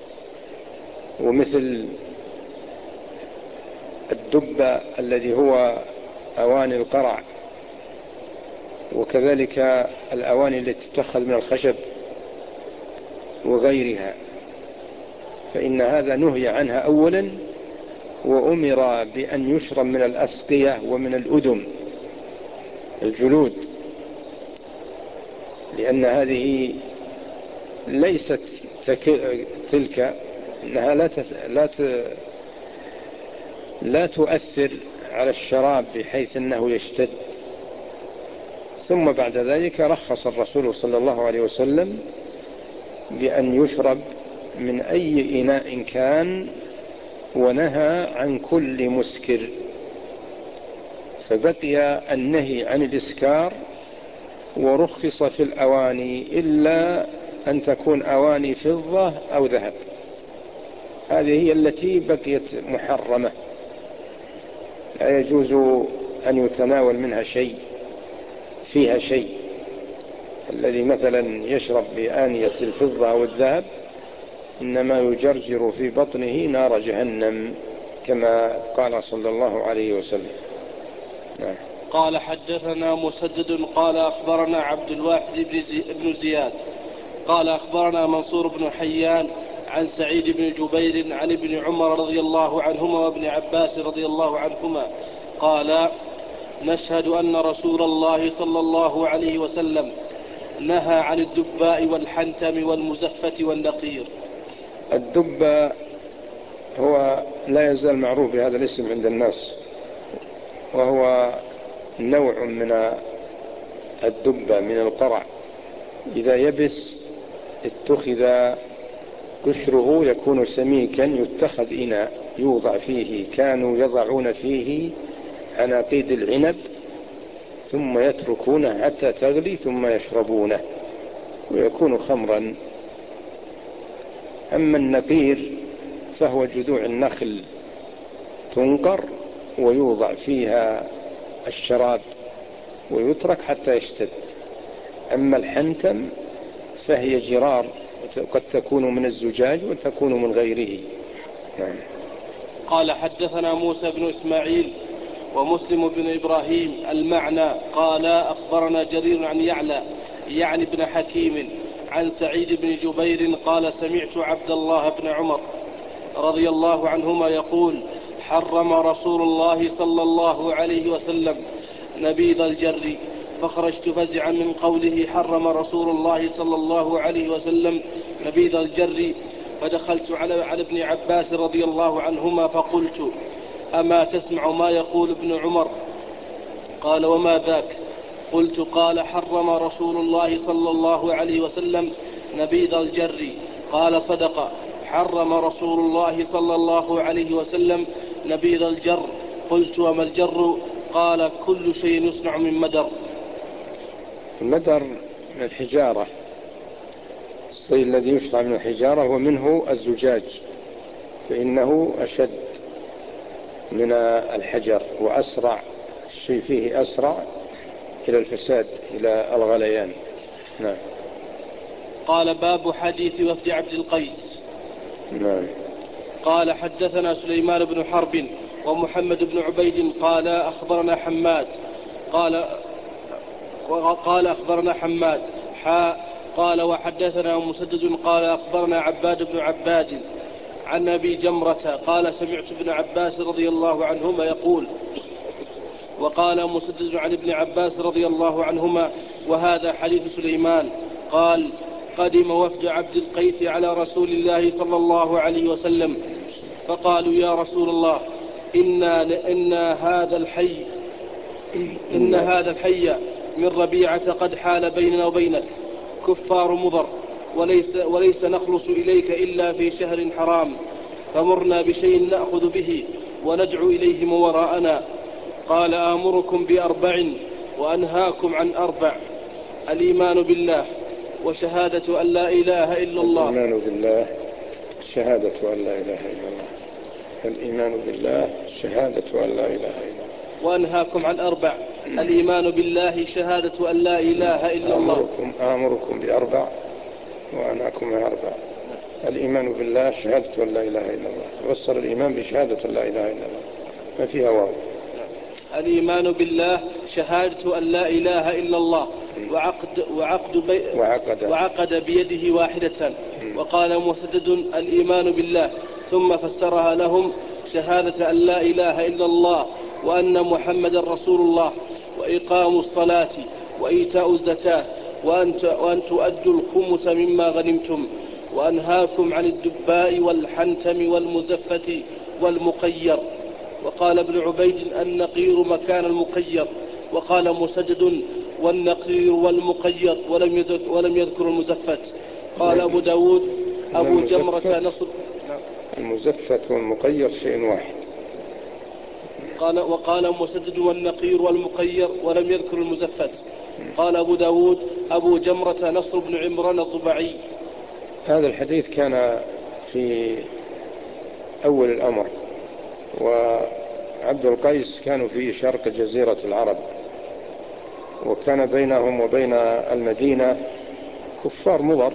ومثل الدب الذي هو أواني القرع، وكذلك الأواني التي تتخذ من الخشب وغيرها، فإن هذا نهي عنها أولا، وأمر بأن يشرب من الأسقية ومن الأدم الجلود، لأن هذه ليست تلك، إنها لا لا لا تؤثر على الشراب بحيث أنه يشتد. ثم بعد ذلك رخص الرسول صلى الله عليه وسلم بأن يشرب من أي إناء كان، ونهى عن كل مسكر، فبقي النهي عن الإسكار، ورخص في الأواني إلا أن تكون أواني فضة أو ذهب، هذه هي التي بقيت محرمة، لا يجوز أن يتناول منها شيء فيها شيء. الذي مثلا يشرب بآنية الفضة أو الذهب إنما يجرجر في بطنه نار جهنم، كما قال صلى الله عليه وسلم. نعم. قال حدثنا مسدد قال أخبرنا عبد الواحد بن زياد قال أخبرنا منصور بن حيان عن سعيد بن جبير عن ابن عمر رضي الله عنهما وابن عباس رضي الله عنهما قال: نشهد أن رسول الله صلى الله عليه وسلم نهى عن الدباء والحنتم والمزفة والنقير. الدباء هو لا يزال معروف بهذا الاسم عند الناس، وهو نوع من الدبة من القرع، إذا يبس اتخذ قشره يكون سميكا، يتخذ إناء يوضع فيه، كانوا يضعون فيه عناقيد العنب ثم يتركونه حتى تغلي ثم يشربونه ويكون خمرا. أما النقير فهو جذوع النخل تنقر ويوضع فيها الشراب ويترك حتى يشتد. أما الحنتم فهي جرار، قد تكون من الزجاج وتكون من غيره. نعم. قال حدثنا موسى بن إسماعيل ومسلم بن إبراهيم المعنى قال أخبرنا جرير عن يعلى يعني بن حكيم عن سعيد بن جبير قال: سمعت عبد الله بن عمر رضي الله عنهما يقول: حرم رسول الله صلى الله عليه وسلم نبيذ الجر، فخرجت فزعا من قوله حرم رسول الله صلى الله عليه وسلم نبيذ الجر، فدخلت على, على ابن عباس رضي الله عنهما فقلت: أما تسمع ما يقول ابن عمر؟ قال: وما ذاك؟ قلت: قال: حرم رسول الله صلى الله عليه وسلم نبيذ الجر. قال: صدق، حرم رسول الله صلى الله عليه وسلم نبيذ الجر. قلت: وما الجر؟ قال: كل شيء يصنع من مدر. المدر من الحجارة، الشيء الذي يصنع من الحجارة ومنه الزجاج، فإنه أشد من الحجر وأسرع، الشيء فيه أسرع إلى الفساد، إلى الغليان. نعم. قال: باب حديث وفد عبد القيس. نعم. قال: حدثنا سليمان بن حرب ومحمد بن عبيد قال أخبرنا حماد قال قال أخبرنا حماد حاء قال: وحدثنا مسدد قال أخبرنا عباد بن عباد عن أبي جمرة قال: سمعت ابن عباس رضي الله عنهما يقول. وقال مسدد عن ابن عباس رضي الله عنهما: وهذا حديث سليمان. قال: قدم وفد عبد القيس على رسول الله صلى الله عليه وسلم فقالوا: يا رسول الله، إنا, إنا هذا الحي إن هذا الحي من ربيعة قد حال بيننا وبينك كفار مضر، وليس, وليس نخلص إليك إلا في شهر حرام، فمرنا بشيء نأخذ به وندعو إليه من وراءنا. قال: آمركم بأربع وأنهاكم عن أربع: الإيمان بالله وشهادة أن لا إله إلا الله. الإيمان بالله شهادة أن لا إله إلا الله. الإيمان بالله شهادة أن لا إله إلا الله. وأنهاكم عن أربع: الإيمان بالله شهادة أن لا إله إلا الله. آمركم, آمركم بأربع وأنهاكم عن أربع: الإيمان بالله شهادة أن لا إله إلا الله. وصل الإيمان بشهادة أن لا إله إلا الله، ما فيها واو. الإيمان بالله شهادة أن لا إله إلا الله وعقد, وعقد, بي وعقد, وعقد بيده واحدة. وقال مسدد: الإيمان بالله، ثم فسرها لهم: شهادة أن لا إله إلا الله وأن محمد رسول الله، وإقام الصلاة وإيتاء الزكاة، وأن, وأن تؤدوا الخمس مما غنمتم، وأنهاكم عن الدباء والحنتم والمزفة والمقير. وقال ابن عبيد: النقير مكان المقير. وقال مسدد: والنقير والمقير، ولم يذكر, ولم يذكر المزفت. قال أبو داود: أبو جمرة نصر. المزفت والمقير شيء واحد. قال وقال مسدد: والنقير والمقير، ولم يذكر المزفت. قال أبو داود: أبو جمرة نصر بن عمران الضبعي. هذا الحديث كان في أول الأمر، وعبد القيس كانوا في شرق جزيرة العرب، وكان بينهم وبين المدينة كفار مضر،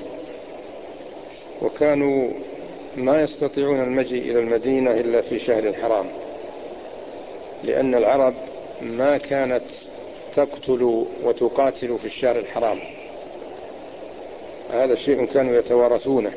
وكانوا ما يستطيعون المجيء إلى المدينة إلا في شهر الحرام، لأن العرب ما كانت تقتل وتقاتل في الشهر الحرام. هذا شيء كانوا يتوارثونه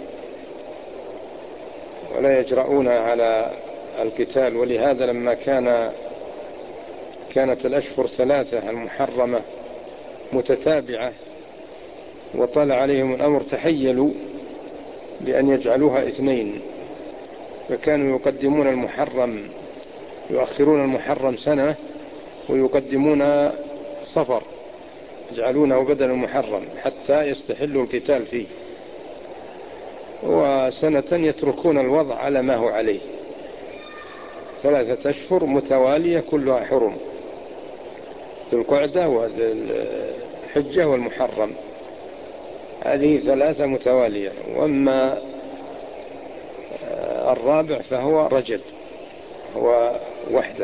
ولا يجرؤون على القتال. ولهذا لما كان كانت الأشهر ثلاثة المحرمة متتابعة وطلع عليهم الأمر تحيلوا بأن يجعلوها اثنين، فكانوا يقدمون المحرم، يؤخرون المحرم سنة ويقدمون صفر، يجعلونه بدل المحرم حتى يستحلوا القتال فيه، وسنة يتركون الوضع على ما هو عليه. ثلاثة أشهر متوالية كلها حرم: ذو القعدة والحجة والمحرم، هذه ثلاثة متوالية. وأما الرابع فهو رجب، هو وحده.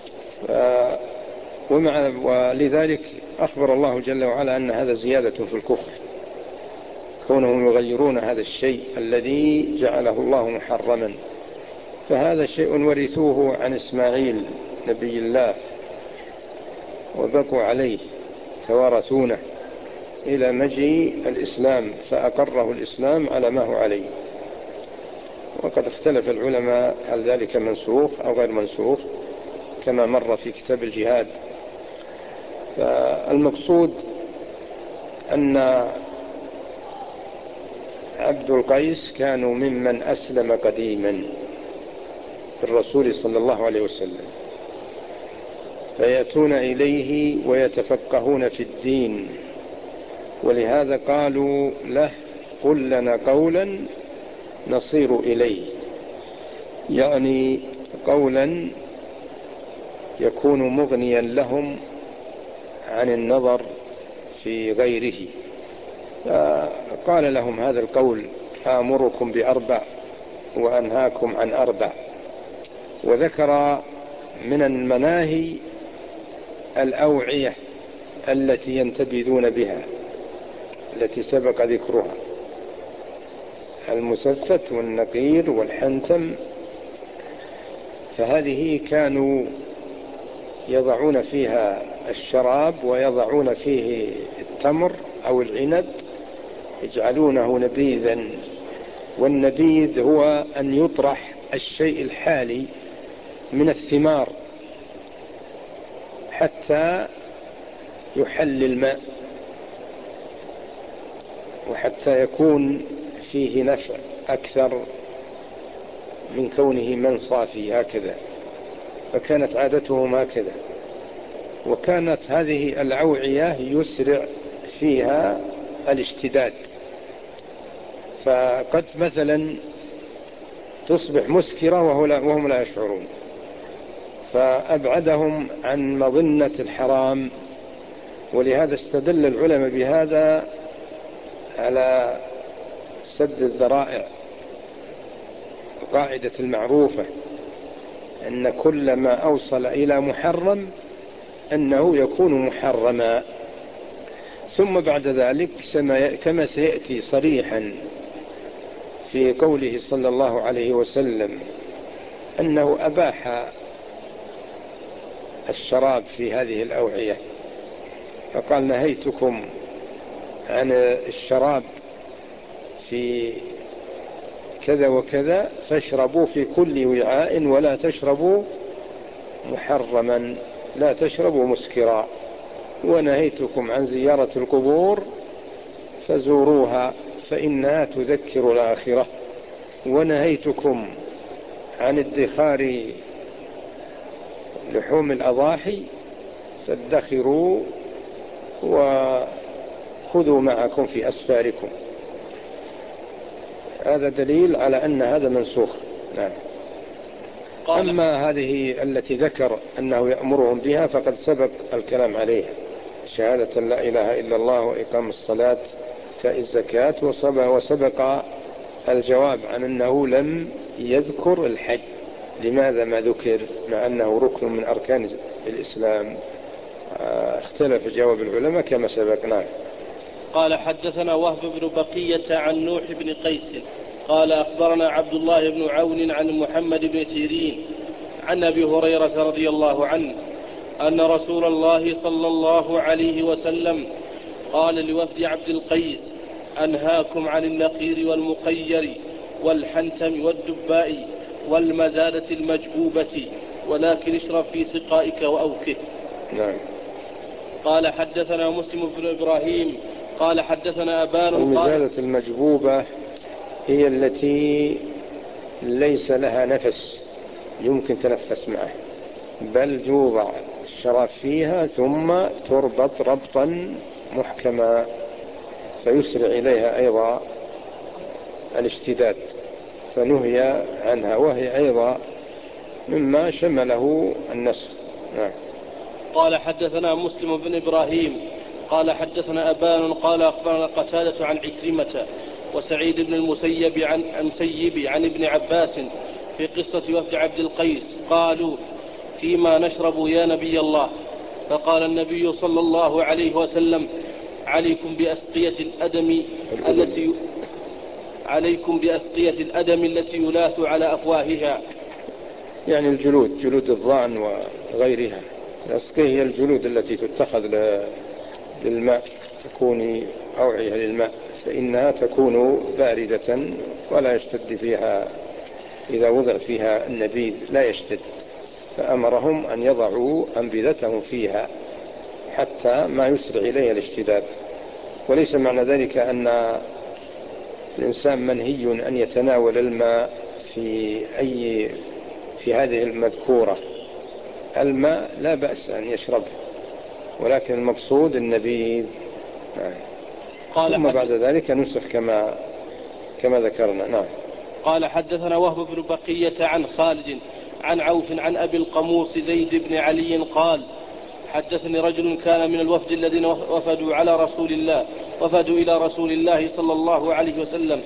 ومع ولذلك أخبر الله جل وعلا أن هذا زيادة في الكفر، كونهم يغيرون هذا الشيء الذي جعله الله محرما. فهذا شيء ورثوه عن إسماعيل نبي الله وبقوا عليه، توارثونه إلى مجيء الإسلام، فأقره الإسلام على ما هو عليه. وقد اختلف العلماء هل ذلك منسوخ أو غير منسوخ كما مر في كتاب الجهاد. فالمقصود أن عبد القيس كانوا ممن أسلم قديما الرسول صلى الله عليه وسلم، فيأتون إليه ويتفقهون في الدين، ولهذا قالوا له قل لنا قولا نصير إليه، يعني قولا يكون مغنيا لهم عن النظر في غيره. فقال لهم هذا القول: آمركم بأربع وأنهاكم عن أربع. وذكر من المناهي الأوعية التي ينتبذون بها التي سبق ذكرها، المسفت والنقير والحنتم، فهذه كانوا يضعون فيها الشراب ويضعون فيه التمر أو العنب، يجعلونه نبيذا. والنبيذ هو أن يطرح الشيء الحالي من الثمار حتى يحل الماء، وحتى يكون فيه نفع أكثر من كونه من صافي هكذا. فكانت عادتهم هكذا، وكانت هذه الأوعية يسرع فيها الاشتداد، فقد مثلا تصبح مسكرة وهم لا يشعرون، فأبعدهم عن مظنة الحرام. ولهذا استدل العلماء بهذا على سد الذرائع، القاعدة المعروفة أن كل ما أوصل إلى محرم أنه يكون محرما. ثم بعد ذلك كما سيأتي صريحا في قوله صلى الله عليه وسلم أنه أباح الشراب في هذه الأوعية، فقال: نهيتكم عن الشراب في كذا وكذا فاشربوا في كل وعاء ولا تشربوا محرما، لا تشربوا مسكرا. ونهيتكم عن زيارة القبور فزوروها فإنها تذكر الآخرة. ونهيتكم عن ادخار لحوم الأضاحي فادخروا وخذوا معكم في أسفاركم. هذا دليل على أن هذا منسوخ. نعم. أما هذه التي ذكر أنه يأمرهم بها فقد سبق الكلام عليها: شهادة لا إله إلا الله وإقام الصلاة وإيتاء الزكاة. وسبق الجواب عن أنه لم يذكر الحج. لماذا ما ذكر مع أنه ركن من أركان الإسلام؟ اختلف جواب العلماء كما سبقنا. قال: حدثنا وهب بن بقية عن نوح بن قيس قال: أخبرنا عبد الله بن عون عن محمد بن سيرين عن أبي هريرة رضي الله عنه أن رسول الله صلى الله عليه وسلم قال لوفد عبد القيس: أنهاكم عن النقير والمقير والحنتم والدباء والمزادة المجبوبة، ولكن اشرب في سقائك وأوكه. نعم. قال: حدثنا مسلم بن إبراهيم قال: حدثنا أبان. المزادة المجبوبة هي التي ليس لها نفس يمكن تنفس معه، بل يوضع الشراب فيها ثم تربط ربطا محكما فيسرع إليها أيضا الاشتداد، فنهي عنها، وهي أيضا مما شمله النسخ. نعم. قال: حدثنا مسلم بن إبراهيم قال: حدثنا أبان قال: أخبرنا قتادة عن عكرمة وسعيد بن المسيب عن المسيب عن ابن عباس في قصة وفد عبد القيس. قالوا: فيما نشرب يا نبي الله؟ فقال النبي صلى الله عليه وسلم: عليكم بأسقية الأدم التي عليكم بأسقية الأدم التي يلاث على أفواهها، يعني الجلود، جلود الضأن وغيرها. الأسقية هي الجلود التي تتخذ للماء، تكون أوعية للماء، فإنها تكون باردة ولا يشتد فيها، إذا وضع فيها النبيذ لا يشتد، فأمرهم أن يضعوا أنبذتهم فيها حتى ما يسرع إليها الاشتداد. وليس معنى ذلك أن الإنسان منهي أن يتناول الماء في أي في هذه المذكورة. الماء لا بأس أن يشربه، ولكن المقصود النبيذ. ثم بعد ذلك نسخ كما كما ذكرنا. نعم. قال حدثنا وهب بن بقية عن خالد عن عوف عن أبي القموص زيد بن علي قال حدثني رجل كان من الوفد الذين وفدوا على رسول الله وفدوا إلى رسول الله صلى الله عليه وسلم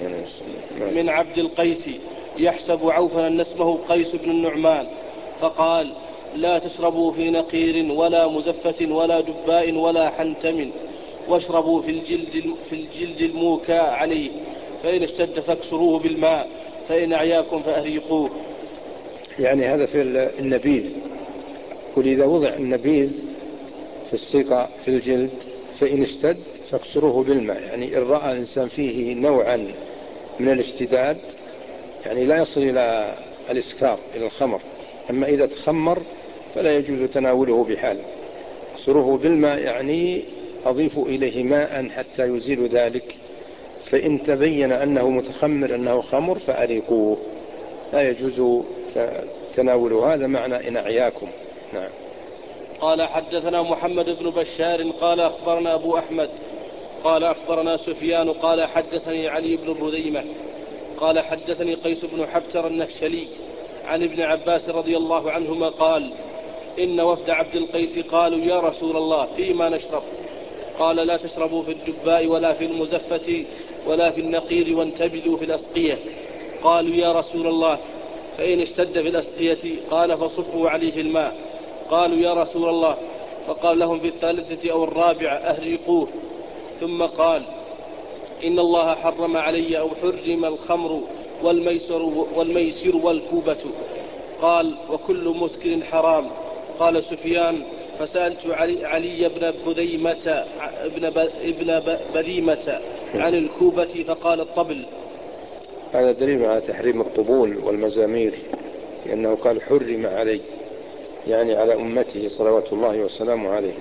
من عبد القيس يحسب عوفا أن اسمه قيس بن النعمان، فقال لا تشربوا في نقير ولا مزفة ولا دباء ولا حنتم، واشربوا في الجلد, في الجلد الموكى عليه، فإن اشتد فاكسروه بالماء، فإن أعياكم فأهريقوه. يعني هذا في النبيذ. قل إذا وضع النبيذ في السقاء في الجلد فإن اشتد فاكسروه بالماء، يعني إن رأى الإنسان فيه نوعا من الاشتداد، يعني لا يصل إلى الإسكار إلى الخمر، أما إذا تخمر فلا يجوز تناوله بحال. اكسروه بالماء يعني أضيفوا إليه ماء حتى يزيل ذلك، فإن تبين أنه متخمر أنه خمر فأريقوه، لا يجوز تناول هذا معنى إن أعياكم. نعم. قال حدثنا محمد بن بشار قال أخبرنا أبو أحمد قال أخبرنا سفيان قال حدثني علي بن بذيمة قال حدثني قيس بن حبتر النهشلي عن ابن عباس رضي الله عنهما قال إن وفد عبد القيس قالوا يا رسول الله فيما نشرب؟ قال لا تشربوا في الدباء ولا في المزفة ولا في النقير وانتبذوا في الأسقية. قالوا يا رسول الله فإن اشتد في الأسقية؟ قال فصبوا عليه الماء. قالوا يا رسول الله، فقال لهم في الثالثة أو الرابعة أهريقوه. ثم قال إن الله حرم علي أو حرم الخمر والميسر, والميسر والكوبة. قال وكل مسكر حرام. قال سفيان فسألت علي, علي بن بذيمة ابن بذيمة عن الكوبة فقال الطبل. هذا دليل على تحريم الطبول والمزامير، لأنه قال حرم علي، يعني على أمته صلوات الله وسلامه عليه.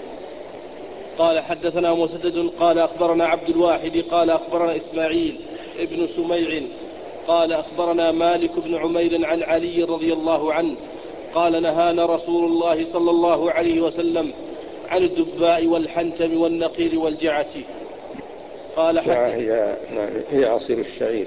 قال حدثنا مسدد قال أخبرنا عبد الواحد قال أخبرنا إسماعيل ابن سميع قال أخبرنا مالك بن عمير عن علي رضي الله عنه قال نهانا رسول الله صلى الله عليه وسلم عن الدباء والحنتم والنقير والجعة. قال هي, هي عصير الشعير.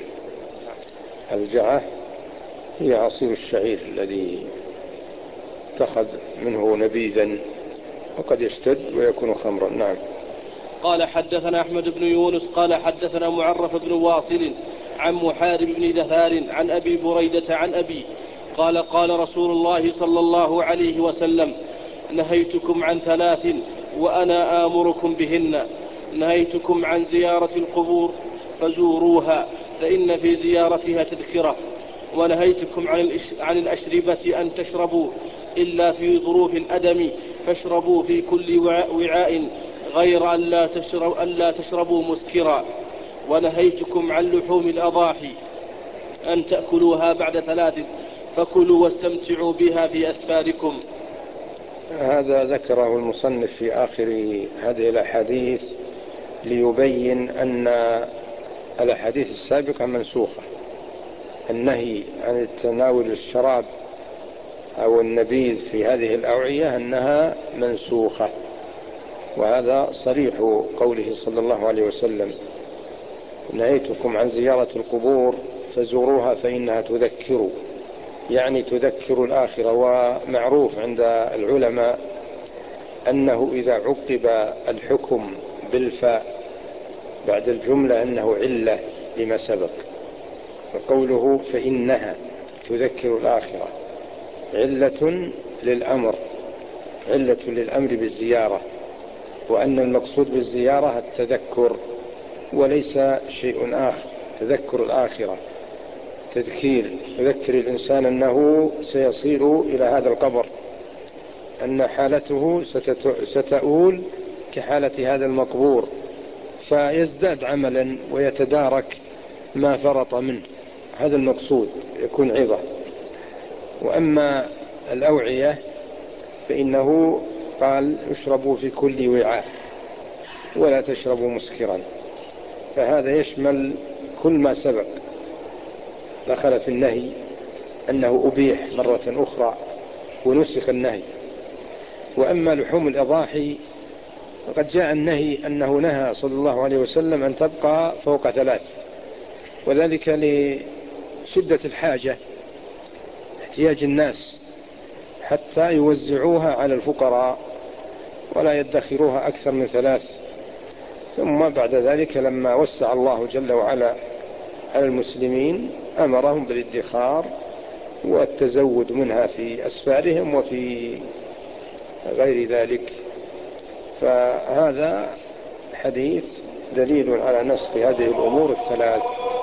الجعة هي عصير الشعير الذي اتخذ منه نبيذا وقد يشتد ويكون خمرا. نعم. قال حدثنا أحمد بن يونس قال حدثنا معرف بن واصل عن محارب بن دثار عن أبي بريدة عن أبي قال قال رسول الله صلى الله عليه وسلم نهيتكم عن ثلاث وأنا آمركم بهن. نهيتكم عن زيارة القبور فزوروها فإن في زيارتها تذكرة، ونهيتكم عن الأشربة أن تشربوا إلا في ظروف الأدم فاشربوا في كل وعاء غير أن لا, تشرب أن لا تشربوا مسكرا. ونهيتكم عن لحوم الأضاحي أن تأكلوها بعد ثلاث فكلوا واستمتعوا بها في أسفاركم. هذا ذكره المصنف في آخر هذه الأحاديث ليبين أن الأحاديث السابقة منسوخة. النهي عن التناول الشراب أو النبيذ في هذه الأوعية أنها منسوخة، وهذا صريح قوله صلى الله عليه وسلم نهيتكم عن زيارة القبور فزوروها فإنها تذكر، يعني تذكر الآخرة. ومعروف عند العلماء أنه إذا عقب الحكم بالفاء بعد الجملة أنه علة لما سبق، وقوله فإنها تذكر الآخرة علة للأمر، علة للأمر بالزيارة، وأن المقصود بالزيارة التذكر وليس شيء آخر. تذكر الآخرة، تذكير، يذكر الإنسان أنه سيصير إلى هذا القبر، أن حالته ستؤول كحالة هذا المقبور، فيزداد عملا ويتدارك ما فرط منه. هذا المقصود، يكون عظة. وأما الأوعية فإنه قال اشربوا في كل وعاء ولا تشربوا مسكرا، فهذا يشمل كل ما سبق دخل في النهي أنه أبيح مرة أخرى ونسخ النهي. وأما لحوم الأضاحي فقد جاء النهي أنه نهى صلى الله عليه وسلم أن تبقى فوق ثلاث، وذلك لشدة الحاجة، احتياج الناس حتى يوزعوها على الفقراء ولا يدخروها أكثر من ثلاث. ثم بعد ذلك لما وسع الله جل وعلا على المسلمين أمرهم بالادخار والتزود منها في أسفارهم وفي غير ذلك. فهذا حديث دليل على نسخ هذه الأمور الثلاث.